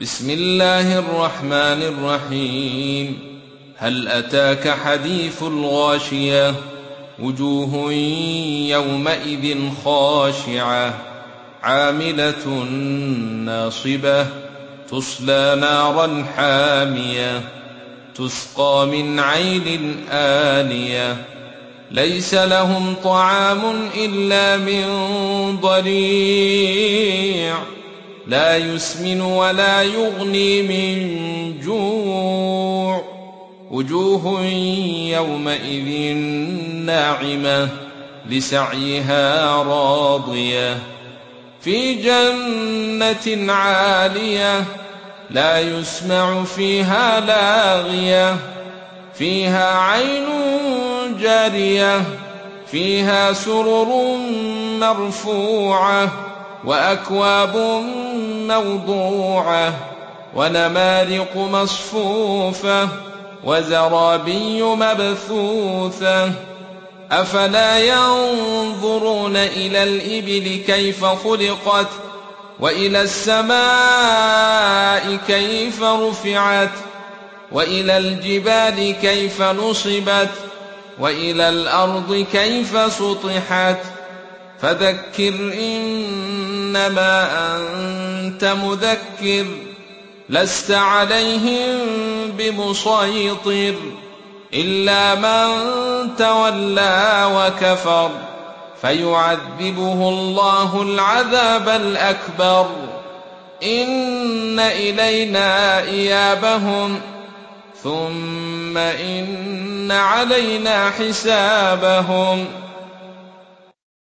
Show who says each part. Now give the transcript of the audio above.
Speaker 1: بسم الله الرحمن الرحيم. هل أتاك حديث الغاشية؟ وجوه يومئذ خاشعة عاملة ناصبة تصلى نارا حامية تسقى من عين آنية ليس لهم طعام إلا من ضريع لا يسمن ولا يغني من جوع وجوه يومئذ ناعمة لسعيها راضية في جنة عالية لا يسمع فيها لاغية فيها عين جارية فيها سرر مرفوعة وأكواب موضوعة ونمارق مصفوفة وزرابي مبثوثة أفلا ينظرون إلى الإبل كيف خلقت وإلى السماء كيف رفعت وإلى الجبال كيف نصبت وإلى الأرض كيف سطحت فذكر إنما أنت مذكر لست عليهم بمسيطر إلا من تولى وكفر فيعذبه الله العذاب الأكبر إن إلينا إيابهم ثم إن علينا حسابهم